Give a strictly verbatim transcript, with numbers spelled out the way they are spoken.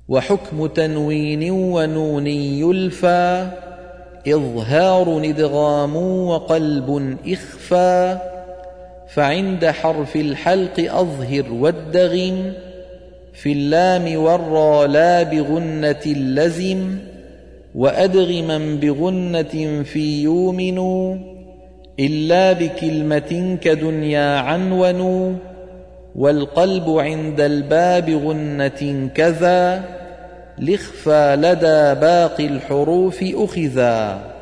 وحكم تنوين ونون يلفى إظهار إدغام وقلب إخفى فعند حرف الحلق أظهر وادغم في اللام والرا لا بغنة لزم وأدغما بغنة في يؤمن إلا بكلمة كدنيا عنون والقلب عند الباب غنة كذا لإخفى لدى باقي الحروف أخذا